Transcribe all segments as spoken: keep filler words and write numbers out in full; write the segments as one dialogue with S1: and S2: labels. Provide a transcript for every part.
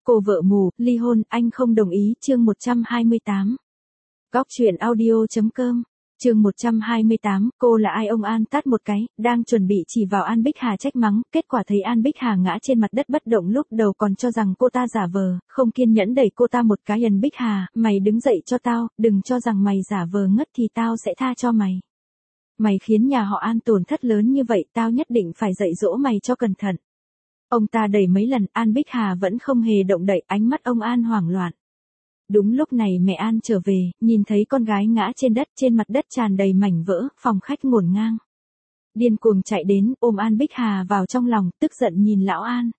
S1: Cô vợ mù, ly hôn, anh không đồng ý, chương một trăm hai mươi tám. Góc truyện audio.com, chương một trăm hai mươi tám, cô là ai? Ông An tát một cái, đang chuẩn bị chỉ vào An Bích Hà trách mắng, kết quả thấy An Bích Hà ngã trên mặt đất bất động, lúc đầu còn cho rằng cô ta giả vờ, không kiên nhẫn đẩy cô ta một cái. An Bích Hà, mày đứng dậy cho tao, đừng cho rằng mày giả vờ ngất thì tao sẽ tha cho mày. Mày khiến nhà họ An tổn thất lớn như vậy, tao nhất định phải dạy dỗ mày cho cẩn thận. Ông ta đẩy mấy lần, An Bích Hà vẫn không hề động đậy, ánh mắt ông An hoảng loạn. Đúng lúc này mẹ An trở về, nhìn thấy con gái ngã trên đất, trên mặt đất tràn đầy mảnh vỡ, phòng khách ngổn ngang. Điên cuồng chạy đến, ôm An Bích Hà vào trong lòng, tức giận nhìn lão An.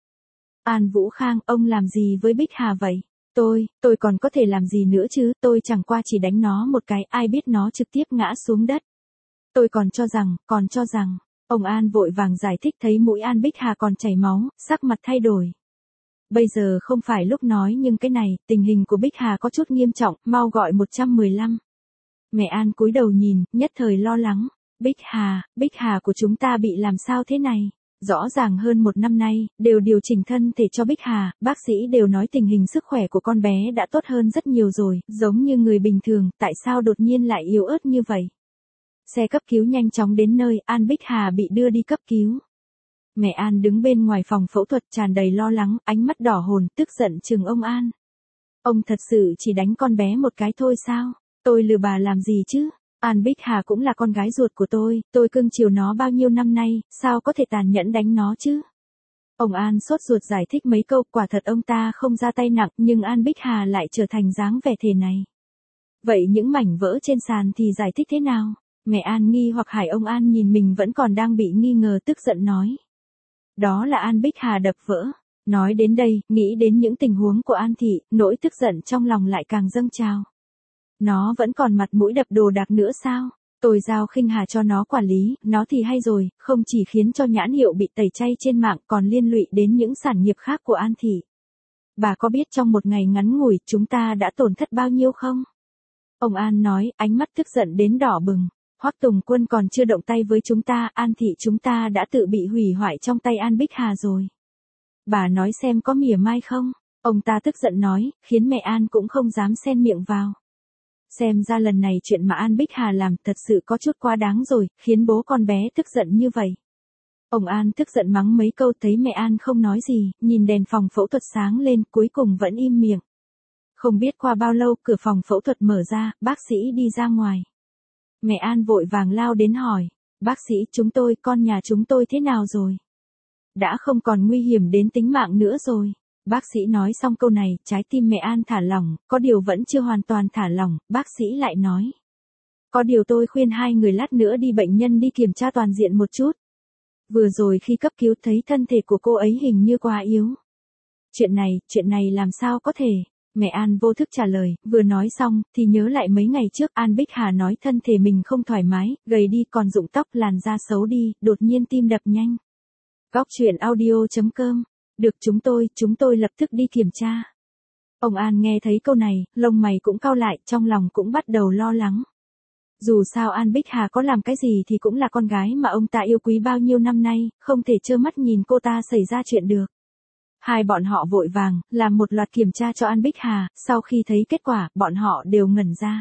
S1: An Vũ Khang, ông làm gì với Bích Hà vậy? Tôi, tôi còn có thể làm gì nữa chứ, tôi chẳng qua chỉ đánh nó một cái, ai biết nó trực tiếp ngã xuống đất. Tôi còn cho rằng, còn cho rằng, ông An vội vàng giải thích, thấy mũi An Bích Hà còn chảy máu, sắc mặt thay đổi. Bây giờ không phải lúc nói nhưng cái này, tình hình của Bích Hà có chút nghiêm trọng, mau gọi một một lăm. Mẹ An cúi đầu nhìn, nhất thời lo lắng. Bích Hà, Bích Hà của chúng ta bị làm sao thế này? Rõ ràng hơn một năm nay, đều điều chỉnh thân thể cho Bích Hà, bác sĩ đều nói tình hình sức khỏe của con bé đã tốt hơn rất nhiều rồi, giống như người bình thường, tại sao đột nhiên lại yếu ớt như vậy? Xe cấp cứu nhanh chóng đến nơi, An Bích Hà bị đưa đi cấp cứu. Mẹ An đứng bên ngoài phòng phẫu thuật tràn đầy lo lắng, ánh mắt đỏ hồn, tức giận chừng ông An. Ông thật sự chỉ đánh con bé một cái thôi sao? Tôi lừa bà làm gì chứ? An Bích Hà cũng là con gái ruột của tôi, tôi cưng chiều nó bao nhiêu năm nay, sao có thể tàn nhẫn đánh nó chứ? Ông An sốt ruột giải thích mấy câu, quả thật ông ta không ra tay nặng, nhưng An Bích Hà lại trở thành dáng vẻ thể này. Vậy những mảnh vỡ trên sàn thì giải thích thế nào? Mẹ An nghi hoặc hỏi. Ông An nhìn mình vẫn còn đang bị nghi ngờ, tức giận nói. Đó là An Bích Hà đập vỡ. Nói đến đây, nghĩ đến những tình huống của An Thị, nỗi tức giận trong lòng lại càng dâng trào. Nó vẫn còn mặt mũi đập đồ đạc nữa sao? Tôi giao Khinh Hà cho nó quản lý, nó thì hay rồi, không chỉ khiến cho nhãn hiệu bị tẩy chay trên mạng còn liên lụy đến những sản nghiệp khác của An Thị. Bà có biết trong một ngày ngắn ngủi chúng ta đã tổn thất bao nhiêu không? Ông An nói, ánh mắt tức giận đến đỏ bừng. Hoắc Tùng Quân còn chưa động tay với chúng ta, An Thị chúng ta đã tự bị hủy hoại trong tay An Bích Hà rồi. Bà nói xem có mỉa mai không? Ông ta tức giận nói, khiến mẹ An cũng không dám xen miệng vào. Xem ra lần này chuyện mà An Bích Hà làm thật sự có chút quá đáng rồi, khiến bố con bé tức giận như vậy. Ông An tức giận mắng mấy câu, thấy mẹ An không nói gì, nhìn đèn phòng phẫu thuật sáng lên, cuối cùng vẫn im miệng. Không biết qua bao lâu, cửa phòng phẫu thuật mở ra, bác sĩ đi ra ngoài. Mẹ An vội vàng lao đến hỏi, bác sĩ, chúng tôi, con nhà chúng tôi thế nào rồi? Đã không còn nguy hiểm đến tính mạng nữa rồi. Bác sĩ nói xong câu này, trái tim mẹ An thả lỏng, có điều vẫn chưa hoàn toàn thả lỏng, bác sĩ lại nói. Có điều tôi khuyên hai người lát nữa đi bệnh nhân đi kiểm tra toàn diện một chút. Vừa rồi khi cấp cứu thấy thân thể của cô ấy hình như quá yếu. Chuyện này, chuyện này làm sao có thể? Mẹ An vô thức trả lời, vừa nói xong, thì nhớ lại mấy ngày trước An Bích Hà nói thân thể mình không thoải mái, gầy đi còn rụng tóc, làn da xấu đi, đột nhiên tim đập nhanh. Góc truyện audio.com, được chúng tôi, chúng tôi lập tức đi kiểm tra. Ông An nghe thấy câu này, lông mày cũng cau lại, trong lòng cũng bắt đầu lo lắng. Dù sao An Bích Hà có làm cái gì thì cũng là con gái mà ông ta yêu quý bao nhiêu năm nay, không thể trơ mắt nhìn cô ta xảy ra chuyện được. Hai bọn họ vội vàng, làm một loạt kiểm tra cho An Bích Hà, sau khi thấy kết quả, bọn họ đều ngẩn ra.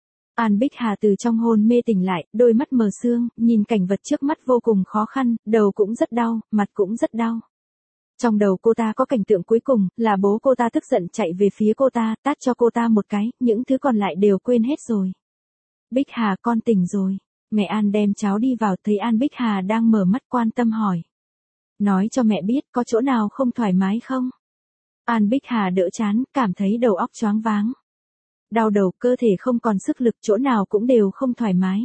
S1: An Bích Hà từ trong hôn mê tỉnh lại, đôi mắt mờ sương, nhìn cảnh vật trước mắt vô cùng khó khăn, đầu cũng rất đau, mặt cũng rất đau. Trong đầu cô ta có cảnh tượng cuối cùng, là bố cô ta tức giận chạy về phía cô ta, tát cho cô ta một cái, những thứ còn lại đều quên hết rồi. Bích Hà, con tỉnh rồi. Mẹ An đem cháu đi vào, thấy An Bích Hà đang mở mắt, quan tâm hỏi. Nói cho mẹ biết có chỗ nào không thoải mái không? An Bích Hà đỡ chán, cảm thấy đầu óc choáng váng. Đau đầu, cơ thể không còn sức lực, chỗ nào cũng đều không thoải mái.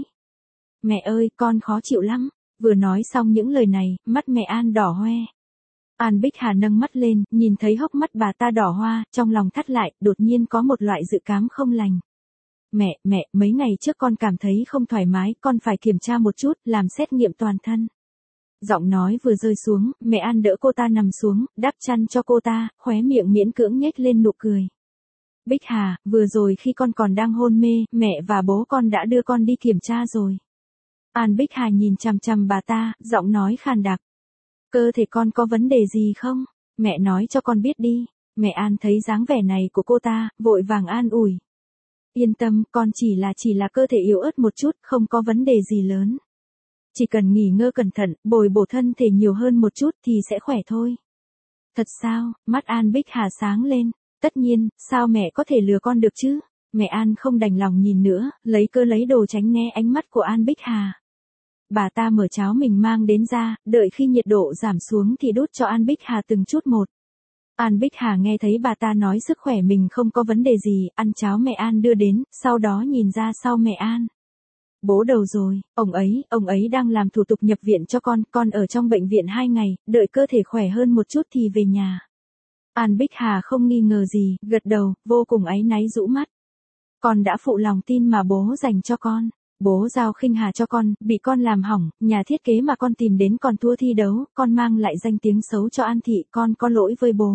S1: Mẹ ơi, con khó chịu lắm. Vừa nói xong những lời này, mắt mẹ An đỏ hoe. An Bích Hà nâng mắt lên, nhìn thấy hốc mắt bà ta đỏ hoa, trong lòng thắt lại, đột nhiên có một loại dự cảm không lành. Mẹ, mẹ, mấy ngày trước con cảm thấy không thoải mái, con phải kiểm tra một chút, làm xét nghiệm toàn thân. Giọng nói vừa rơi xuống, mẹ An đỡ cô ta nằm xuống, đắp chăn cho cô ta, khóe miệng miễn cưỡng nhếch lên nụ cười. Bích Hà, vừa rồi khi con còn đang hôn mê, mẹ và bố con đã đưa con đi kiểm tra rồi. An Bích Hà nhìn chằm chằm bà ta, giọng nói khàn đặc. Cơ thể con có vấn đề gì không? Mẹ nói cho con biết đi. Mẹ An thấy dáng vẻ này của cô ta, vội vàng an ủi. Yên tâm, con chỉ là chỉ là cơ thể yếu ớt một chút, không có vấn đề gì lớn. Chỉ cần nghỉ ngơi cẩn thận, bồi bổ thân thể nhiều hơn một chút thì sẽ khỏe thôi. Thật sao? Mắt An Bích Hà sáng lên. Tất nhiên, sao mẹ có thể lừa con được chứ? Mẹ An không đành lòng nhìn nữa, lấy cơ lấy đồ tránh né ánh mắt của An Bích Hà. Bà ta mở cháo mình mang đến ra, đợi khi nhiệt độ giảm xuống thì đút cho An Bích Hà từng chút một. An Bích Hà nghe thấy bà ta nói sức khỏe mình không có vấn đề gì, ăn cháo mẹ An đưa đến, sau đó nhìn ra sau mẹ An. Bố đầu rồi, ông ấy, ông ấy đang làm thủ tục nhập viện cho con, con ở trong bệnh viện hai ngày, đợi cơ thể khỏe hơn một chút thì về nhà. An Bích Hà không nghi ngờ gì, gật đầu, vô cùng áy náy rũ mắt. Con đã phụ lòng tin mà bố dành cho con. Bố giao khinh hà cho con, bị con làm hỏng, nhà thiết kế mà con tìm đến còn thua thi đấu, con mang lại danh tiếng xấu cho An thị, con có lỗi với bố.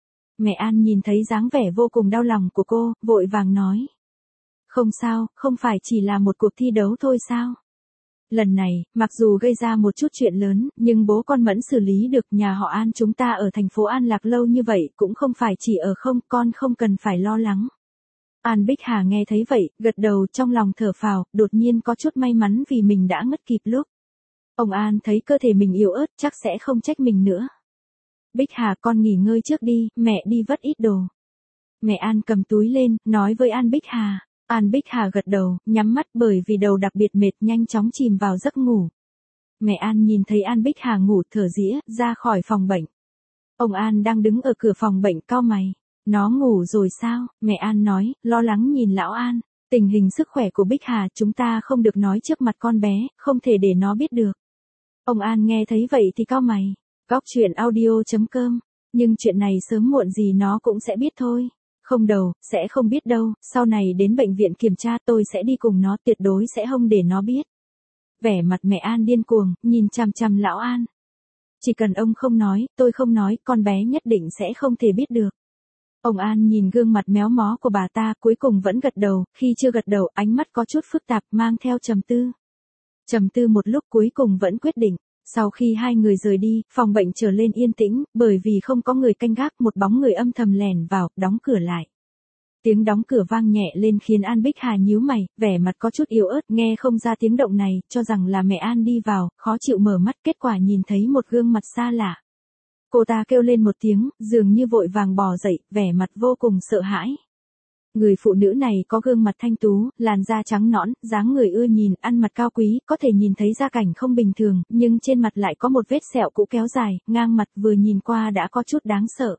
S1: Mẹ An nhìn thấy dáng vẻ vô cùng đau lòng của cô, vội vàng nói. Không sao, không phải chỉ là một cuộc thi đấu thôi sao? Lần này, mặc dù gây ra một chút chuyện lớn, nhưng bố con vẫn xử lý được. Nhà họ An chúng ta ở thành phố An Lạc lâu như vậy cũng không phải chỉ ở không, con không cần phải lo lắng. An Bích Hà nghe thấy vậy, gật đầu trong lòng thở phào, đột nhiên có chút may mắn vì mình đã ngất kịp lúc. Ông An thấy cơ thể mình yếu ớt chắc sẽ không trách mình nữa. Bích Hà con nghỉ ngơi trước đi, mẹ đi vất ít đồ. Mẹ An cầm túi lên, nói với An Bích Hà. An Bích Hà gật đầu, nhắm mắt bởi vì đầu đặc biệt mệt nhanh chóng chìm vào giấc ngủ. Mẹ An nhìn thấy An Bích Hà ngủ thở dĩa, ra khỏi phòng bệnh. Ông An đang đứng ở cửa phòng bệnh cau mày. Nó ngủ rồi sao? Mẹ An nói, lo lắng nhìn lão An. Tình hình sức khỏe của Bích Hà chúng ta không được nói trước mặt con bé, không thể để nó biết được. Ông An nghe thấy vậy thì cau mày. Góc chuyện audio chấm com. Nhưng chuyện này sớm muộn gì nó cũng sẽ biết thôi. Không đâu, sẽ không biết đâu, sau này đến bệnh viện kiểm tra tôi sẽ đi cùng nó, tuyệt đối sẽ không để nó biết. Vẻ mặt mẹ An điên cuồng, nhìn chằm chằm lão An. Chỉ cần ông không nói, tôi không nói, con bé nhất định sẽ không thể biết được. Ông An nhìn gương mặt méo mó của bà ta, cuối cùng vẫn gật đầu, khi chưa gật đầu, ánh mắt có chút phức tạp, mang theo trầm tư. Trầm tư một lúc cuối cùng vẫn quyết định. Sau khi hai người rời đi, phòng bệnh trở lên yên tĩnh, bởi vì không có người canh gác, một bóng người âm thầm lèn vào, đóng cửa lại. Tiếng đóng cửa vang nhẹ lên khiến An Bích Hà nhíu mày, vẻ mặt có chút yếu ớt, nghe không ra tiếng động này, cho rằng là mẹ An đi vào, khó chịu mở mắt, kết quả nhìn thấy một gương mặt xa lạ. Cô ta kêu lên một tiếng, dường như vội vàng bò dậy, vẻ mặt vô cùng sợ hãi. Người phụ nữ này có gương mặt thanh tú, làn da trắng nõn, dáng người ưa nhìn, ăn mặc cao quý, có thể nhìn thấy gia cảnh không bình thường, nhưng trên mặt lại có một vết sẹo cũ kéo dài, ngang mặt vừa nhìn qua đã có chút đáng sợ.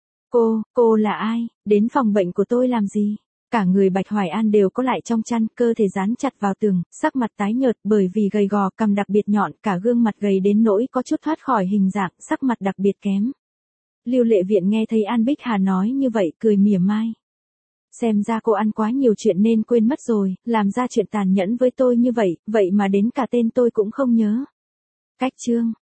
S1: Cô, cô là ai? Đến phòng bệnh của tôi làm gì? Cả người Bạch Hoài An đều có lại trong chăn, cơ thể dán chặt vào tường, sắc mặt tái nhợt bởi vì gầy gò, cằm đặc biệt nhọn, cả gương mặt gầy đến nỗi có chút thoát khỏi hình dạng, sắc mặt đặc biệt kém. Lưu Lệ Viện nghe thấy An Bích Hà nói như vậy, cười mỉa mai. Xem ra cô ăn quá nhiều chuyện nên quên mất rồi, làm ra chuyện tàn nhẫn với tôi như vậy, vậy mà đến cả tên tôi cũng không nhớ. Cách chương